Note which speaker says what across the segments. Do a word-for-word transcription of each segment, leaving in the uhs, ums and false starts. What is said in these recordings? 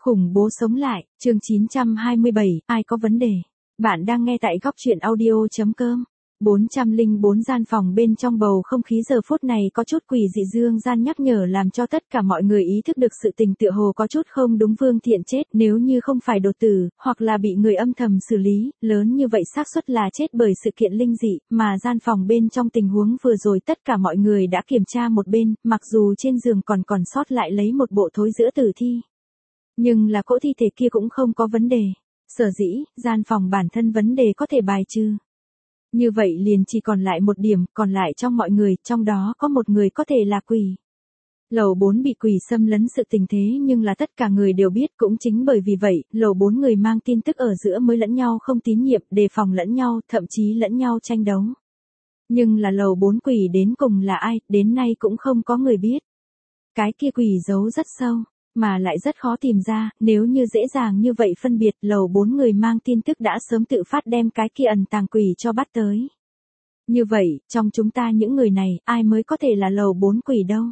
Speaker 1: Khủng bố sống lại, chương chín trăm hai mươi bảy, ai có vấn đề? Bạn đang nghe tại góc truyện audio chấm com. bốn trăm lẻ bốn gian phòng bên trong bầu không khí giờ phút này có chút quỷ dị. Dương Gian nhắc nhở làm cho tất cả mọi người ý thức được sự tình tựa hồ có chút không đúng. Vương Thiện chết nếu như không phải đột tử, hoặc là bị người âm thầm xử lý, lớn như vậy xác suất là chết bởi sự kiện linh dị, mà gian phòng bên trong tình huống vừa rồi tất cả mọi người đã kiểm tra một bên, mặc dù trên giường còn còn sót lại lấy một bộ thối giữa tử thi. Nhưng là cỗ thi thể kia cũng không có vấn đề. Sở dĩ, gian phòng bản thân vấn đề có thể bài trừ. Như vậy liền chỉ còn lại một điểm, còn lại trong mọi người, trong đó có một người có thể là quỷ. Lầu bốn bị quỷ xâm lấn sự tình thế nhưng là tất cả người đều biết, cũng chính bởi vì vậy, lầu bốn người mang tin tức ở giữa mới lẫn nhau không tín nhiệm, đề phòng lẫn nhau, thậm chí lẫn nhau tranh đấu. Nhưng là lầu bốn quỷ đến cùng là ai, đến nay cũng không có người biết. Cái kia quỷ giấu rất sâu, mà lại rất khó tìm ra, nếu như dễ dàng như vậy phân biệt, lầu bốn người mang tin tức đã sớm tự phát đem cái kia ẩn tàng quỷ cho bắt tới. Như vậy, trong chúng ta những người này, ai mới có thể là lầu bốn quỷ đâu?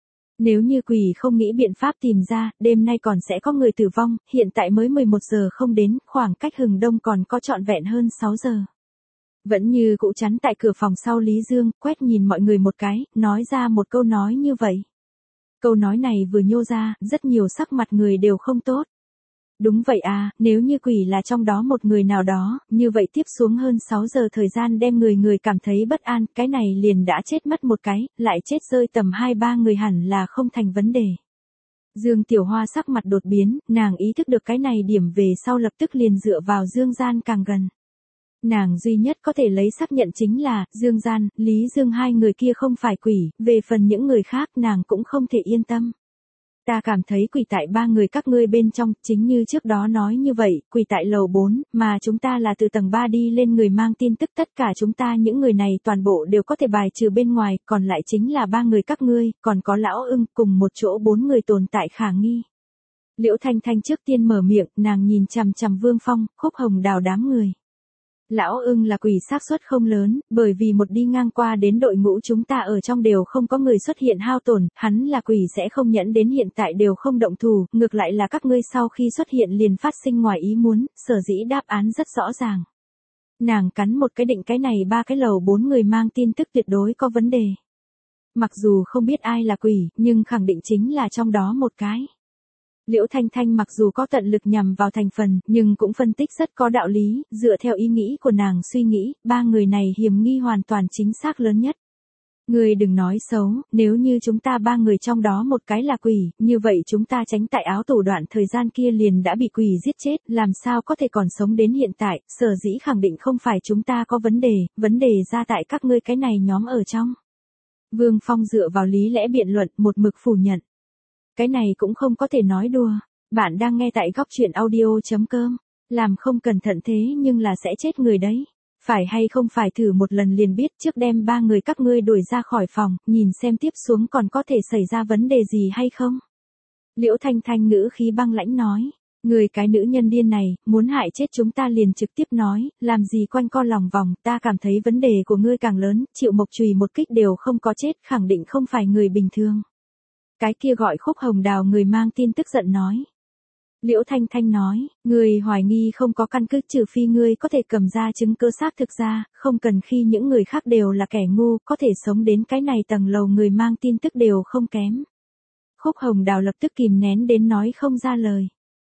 Speaker 1: Nếu như quỷ không nghĩ biện pháp tìm ra, đêm nay còn sẽ có người tử vong, hiện tại mới mười một giờ không đến, khoảng cách hừng đông còn có trọn vẹn hơn sáu giờ. Vẫn như cũ chắn tại cửa phòng sau Lý Dương, quét nhìn mọi người một cái, nói ra một câu nói như vậy. Câu nói này vừa nhô ra, rất nhiều sắc mặt người đều không tốt. Đúng vậy à, nếu như quỷ là trong đó một người nào đó, như vậy tiếp xuống hơn sáu giờ thời gian đem người người cảm thấy bất an, cái này liền đã chết mất một cái, lại chết rơi tầm hai ba người hẳn là không thành vấn đề. Dương Tiểu Hoa sắc mặt đột biến, nàng ý thức được cái này điểm về sau lập tức liền dựa vào Dương Gian càng gần. Nàng duy nhất có thể lấy xác nhận chính là, Dương Gian, Lý Dương hai người kia không phải quỷ, về phần những người khác nàng cũng không thể yên tâm. Ta cảm thấy quỷ tại ba người các ngươi bên trong, chính như trước đó nói như vậy, quỷ tại lầu bốn, mà chúng ta là từ tầng ba đi lên người mang tin tức, tất cả chúng ta những người này toàn bộ đều có thể bài trừ bên ngoài, còn lại chính là ba người các ngươi, còn có lão ưng, cùng một chỗ bốn người tồn tại khả nghi. Liễu Thanh Thanh trước tiên mở miệng, nàng nhìn chằm chằm Vương Phong, Khúc Hồng Đào đám người. Lão ưng là quỷ xác suất không lớn, bởi vì một đi ngang qua đến đội ngũ chúng ta ở trong đều không có người xuất hiện hao tổn, hắn là quỷ sẽ không nhẫn đến hiện tại đều không động thủ, ngược lại là các ngươi sau khi xuất hiện liền phát sinh ngoài ý muốn, sở dĩ đáp án rất rõ ràng. Nàng cắn một cái định cái này ba cái lầu bốn người mang tin tức tuyệt đối có vấn đề. Mặc dù không biết ai là quỷ, nhưng khẳng định chính là trong đó một cái. Liễu Thanh Thanh mặc dù có tận lực nhằm vào thành phần, nhưng cũng phân tích rất có đạo lý, dựa theo ý nghĩ của nàng suy nghĩ, ba người này hiểm nghi hoàn toàn chính xác lớn nhất. Người đừng nói xấu, nếu như chúng ta ba người trong đó một cái là quỷ, như vậy chúng ta tránh tại áo tủ đoạn thời gian kia liền đã bị quỷ giết chết, làm sao có thể còn sống đến hiện tại, sở dĩ khẳng định không phải chúng ta có vấn đề, vấn đề ra tại các ngươi cái này nhóm ở trong. Vương Phong dựa vào lý lẽ biện luận một mực phủ nhận. Cái này cũng không có thể nói đùa. Bạn đang nghe tại góc truyện audio chấm com. Làm không cẩn thận thế nhưng là sẽ chết người đấy. Phải hay không phải thử một lần liền biết, trước đem ba người các ngươi đuổi ra khỏi phòng, nhìn xem tiếp xuống còn có thể xảy ra vấn đề gì hay không. Liễu Thanh Thanh ngữ khí băng lãnh nói. Người cái nữ nhân điên này, muốn hại chết chúng ta liền trực tiếp nói, làm gì quanh co lòng vòng, ta cảm thấy vấn đề của ngươi càng lớn, Triệu Mộc chùy một kích đều không có chết, khẳng định không phải người bình thường. Cái kia gọi Khúc Hồng Đào người mang tin tức giận nói. Liễu Thanh Thanh nói, người hoài nghi không có căn cứ trừ phi ngươi có thể cầm ra chứng cứ xác thực ra, không cần khi những người khác đều là kẻ ngu, có thể sống đến cái này tầng lầu người mang tin tức đều không kém. Khúc Hồng Đào lập tức kìm nén đến nói không ra lời.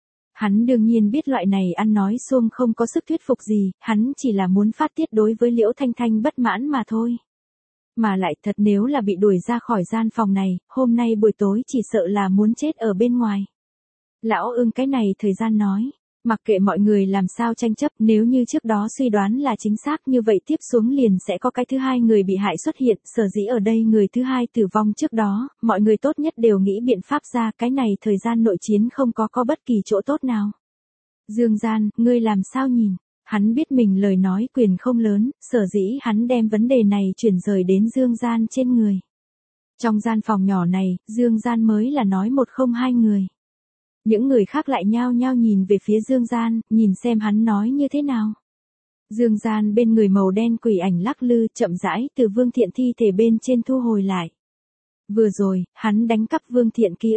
Speaker 1: Hắn đương nhiên biết loại này ăn nói suông không có sức thuyết phục gì, hắn chỉ là muốn phát tiết đối với Liễu Thanh Thanh bất mãn mà thôi. Mà lại thật nếu là bị đuổi ra khỏi gian phòng này, hôm nay buổi tối chỉ sợ là muốn chết ở bên ngoài. Lão ưng cái này thời gian nói, mặc kệ mọi người làm sao tranh chấp, nếu như trước đó suy đoán là chính xác như vậy tiếp xuống liền sẽ có cái thứ hai người bị hại xuất hiện, sở dĩ ở đây người thứ hai tử vong trước đó, mọi người tốt nhất đều nghĩ biện pháp ra, cái này thời gian nội chiến không có có bất kỳ chỗ tốt nào. Dương Gian, ngươi làm sao nhìn? Hắn biết mình lời nói quyền không lớn, sở dĩ hắn đem vấn đề này chuyển rời đến Dương Gian trên người. Trong gian phòng nhỏ này, Dương Gian mới là nói một không hai người. Những người khác lại nhao nhao nhìn về phía Dương Gian, nhìn xem hắn nói như thế nào. Dương Gian bên người màu đen quỷ ảnh lắc lư chậm rãi từ Vương Thiện thi thể bên trên thu hồi lại. Vừa rồi, hắn đánh cắp Vương Thiện ký ức,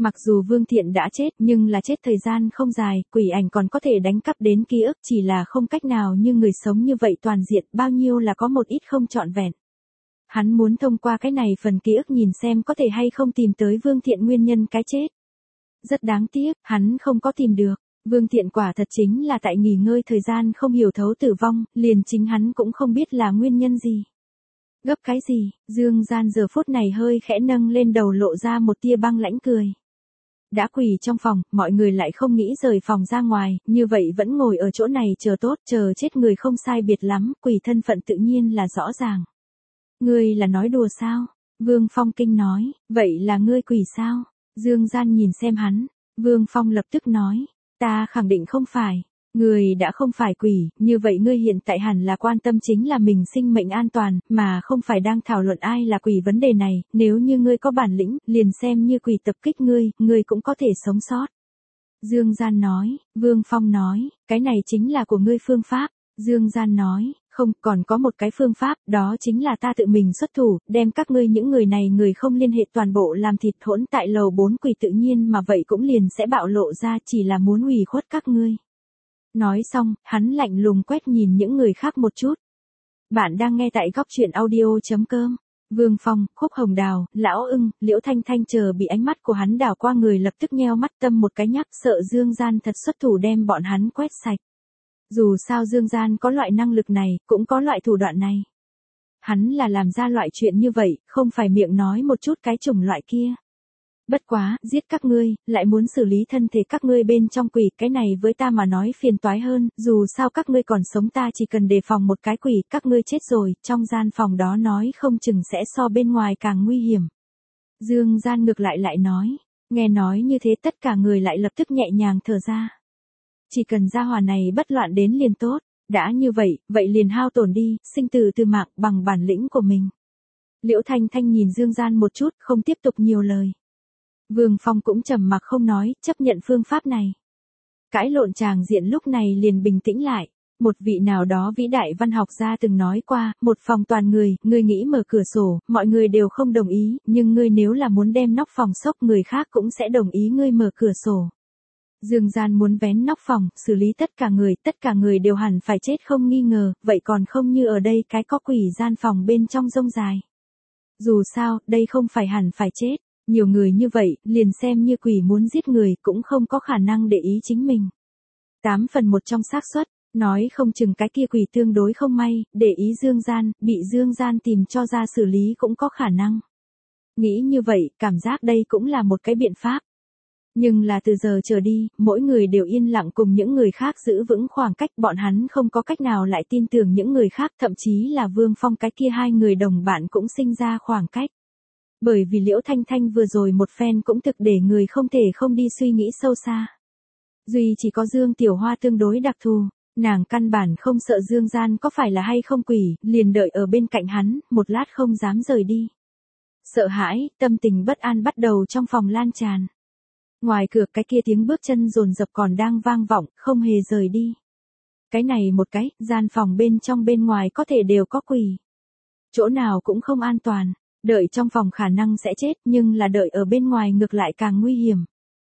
Speaker 1: Mặc dù Vương Thiện đã chết nhưng là chết thời gian không dài, quỷ ảnh còn có thể đánh cắp đến ký ức chỉ là không cách nào như người sống như vậy toàn diện, bao nhiêu là có một ít không trọn vẹn. Hắn muốn thông qua cái này phần ký ức nhìn xem có thể hay không tìm tới Vương Thiện nguyên nhân cái chết. Rất đáng tiếc, hắn không có tìm được. Vương Thiện quả thật chính là tại nghỉ ngơi thời gian không hiểu thấu tử vong, liền chính hắn cũng không biết là nguyên nhân gì. Gấp cái gì, Dương Gian giờ phút này hơi khẽ nâng lên đầu lộ ra một tia băng lãnh cười. Đã quỳ trong phòng, mọi người lại không nghĩ rời phòng ra ngoài, như vậy vẫn ngồi ở chỗ này chờ tốt, chờ chết người không sai biệt lắm, quỳ thân phận tự nhiên là rõ ràng. Ngươi là nói đùa sao? Vương Phong kinh nói, vậy là ngươi quỳ sao? Dương Gian nhìn xem hắn, Vương Phong lập tức nói, ta khẳng định không phải. Ngươi đã không phải quỷ, như vậy ngươi hiện tại hẳn là quan tâm chính là mình sinh mệnh an toàn, mà không phải đang thảo luận ai là quỷ vấn đề này, nếu như ngươi có bản lĩnh, liền xem như quỷ tập kích ngươi, ngươi cũng có thể sống sót. Dương Gian nói, Vương Phong nói, cái này chính là của ngươi phương pháp. Dương Gian nói, không, còn có một cái phương pháp, đó chính là ta tự mình xuất thủ, đem các ngươi những người này người không liên hệ toàn bộ làm thịt hỗn tại lầu bốn quỷ tự nhiên mà vậy cũng liền sẽ bạo lộ ra chỉ là muốn ủy khuất các ngươi. Nói xong, hắn lạnh lùng quét nhìn những người khác một chút. Bạn đang nghe tại góc truyện audio chấm com. Vương Phong, Khúc Hồng Đào, Lão Ưng, Liễu Thanh Thanh chờ bị ánh mắt của hắn đảo qua người lập tức nheo mắt tâm một cái nhắc sợ Dương Gian thật xuất thủ đem bọn hắn quét sạch. Dù sao Dương Gian có loại năng lực này, cũng có loại thủ đoạn này. Hắn là làm ra loại chuyện như vậy, không phải miệng nói một chút cái chủng loại kia. Bất quá, giết các ngươi, lại muốn xử lý thân thể các ngươi bên trong quỷ, cái này với ta mà nói phiền toái hơn, dù sao các ngươi còn sống ta chỉ cần đề phòng một cái quỷ, các ngươi chết rồi, trong gian phòng đó nói không chừng sẽ so bên ngoài càng nguy hiểm. Dương Gian ngược lại lại nói, nghe nói như thế tất cả người lại lập tức nhẹ nhàng thở ra. Chỉ cần gia hỏa này bất loạn đến liền tốt, đã như vậy, vậy liền hao tổn đi, sinh tử từ mạng bằng bản lĩnh của mình. Liễu Thanh Thanh nhìn Dương Gian một chút, không tiếp tục nhiều lời. Vương Phong cũng trầm mặc không nói, chấp nhận phương pháp này. Cãi lộn tràng diện lúc này liền bình tĩnh lại. Một vị nào đó vĩ đại văn học gia từng nói qua, một phòng toàn người, ngươi nghĩ mở cửa sổ, mọi người đều không đồng ý, nhưng ngươi nếu là muốn đem nóc phòng sốc người khác cũng sẽ đồng ý ngươi mở cửa sổ. Dương Gian muốn vén nóc phòng, xử lý tất cả người, tất cả người đều hẳn phải chết không nghi ngờ, vậy còn không như ở đây cái có quỷ gian phòng bên trong rông dài. Dù sao, đây không phải hẳn phải chết. Nhiều người như vậy, liền xem như quỷ muốn giết người cũng không có khả năng để ý chính mình. Tám phần một trong xác suất, nói không chừng cái kia quỷ tương đối không may, để ý Dương Gian, bị Dương Gian tìm cho ra xử lý cũng có khả năng. Nghĩ như vậy, cảm giác đây cũng là một cái biện pháp. Nhưng là từ giờ trở đi, mỗi người đều yên lặng cùng những người khác giữ vững khoảng cách, bọn hắn không có cách nào lại tin tưởng những người khác, thậm chí là Vương Phong cái kia hai người đồng bạn cũng sinh ra khoảng cách. Bởi vì Liễu Thanh Thanh vừa rồi một phen cũng thực để người không thể không đi suy nghĩ sâu xa. Duy chỉ có Dương Tiểu Hoa tương đối đặc thù, nàng căn bản không sợ Dương Gian có phải là hay không quỷ, liền đợi ở bên cạnh hắn, một lát không dám rời đi. Sợ hãi, tâm tình bất an bắt đầu trong phòng lan tràn. Ngoài cửa cái kia tiếng bước chân dồn dập còn đang vang vọng, không hề rời đi. Cái này một cái, gian phòng bên trong bên ngoài có thể đều có quỷ. Chỗ nào cũng không an toàn. Đợi trong phòng khả năng sẽ chết, nhưng là đợi ở bên ngoài ngược lại càng nguy hiểm.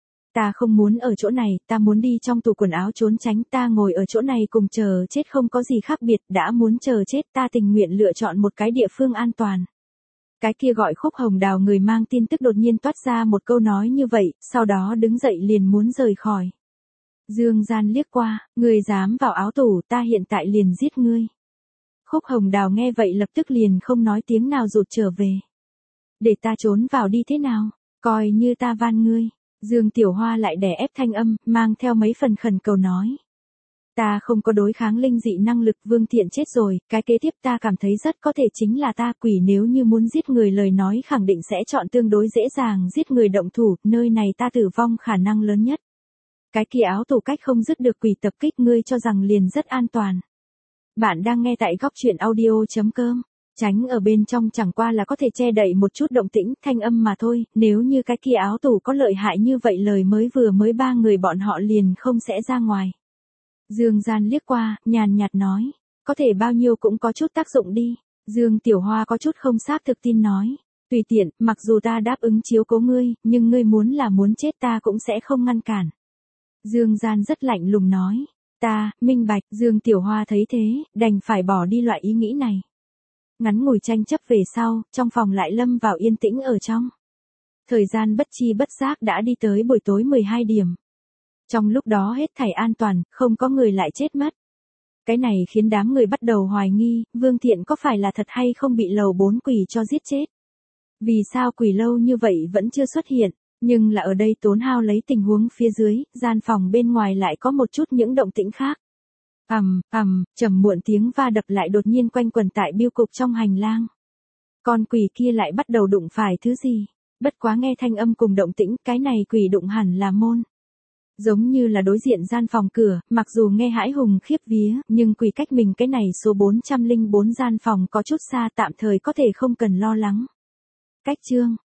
Speaker 1: Ta không muốn ở chỗ này, ta muốn đi trong tủ quần áo trốn tránh, ta ngồi ở chỗ này cùng chờ chết không có gì khác biệt, đã muốn chờ chết ta tình nguyện lựa chọn một cái địa phương an toàn. Cái kia gọi Khúc Hồng Đào người mang tin tức đột nhiên toát ra một câu nói như vậy, sau đó đứng dậy liền muốn rời khỏi. Dương Gian liếc qua, ngươi dám vào áo tủ, ta hiện tại liền giết ngươi. Khúc Hồng Đào nghe vậy lập tức liền không nói tiếng nào rụt trở về. Để ta trốn vào đi thế nào, coi như ta van ngươi. Dương Tiểu Hoa lại đè ép thanh âm, mang theo mấy phần khẩn cầu nói. Ta không có đối kháng linh dị năng lực, Vương Thiện chết rồi, cái kế tiếp ta cảm thấy rất có thể chính là ta, quỷ nếu như muốn giết người lời nói khẳng định sẽ chọn tương đối dễ dàng giết người động thủ, nơi này ta tử vong khả năng lớn nhất. Cái kia áo tủ cách không dứt được quỷ tập kích, ngươi cho rằng liền rất an toàn. Bạn đang nghe tại góc truyện audio chấm com. Tránh ở bên trong chẳng qua là có thể che đậy một chút động tĩnh, thanh âm mà thôi, nếu như cái kia áo tủ có lợi hại như vậy lời mới vừa mới ba người bọn họ liền không sẽ ra ngoài. Dương Gian liếc qua, nhàn nhạt nói, có thể bao nhiêu cũng có chút tác dụng đi. Dương Tiểu Hoa có chút không xác thực tin nói, Tùy tiện, mặc dù ta đáp ứng chiếu cố ngươi, nhưng ngươi muốn là muốn chết ta cũng sẽ không ngăn cản. Dương Gian rất lạnh lùng nói. Ta, minh bạch, Dương Tiểu Hoa thấy thế, đành phải bỏ đi loại ý nghĩ này. Ngắn ngủi tranh chấp về sau, trong phòng lại lâm vào yên tĩnh ở trong. Thời gian bất chi bất giác đã đi tới buổi tối mười hai điểm. Trong lúc đó hết thảy an toàn, không có người lại chết mất. Cái này khiến đám người bắt đầu hoài nghi, Vương Thiện có phải là thật hay không bị lầu bốn quỷ cho giết chết. Vì sao quỷ lâu như vậy vẫn chưa xuất hiện, nhưng là ở đây tốn hao lấy tình huống phía dưới, gian phòng bên ngoài lại có một chút những động tĩnh khác. Ầm, ầm, trầm muộn tiếng va đập lại đột nhiên quanh quẩn tại biêu cục trong hành lang. Con quỷ kia lại bắt đầu đụng phải thứ gì, bất quá nghe thanh âm cùng động tĩnh, cái này quỷ đụng hẳn là môn. Giống như là đối diện gian phòng cửa, mặc dù nghe hãi hùng khiếp vía, nhưng quỷ cách mình cái này số bốn trăm lẻ bốn gian phòng có chút xa, tạm thời có thể không cần lo lắng. Cách chương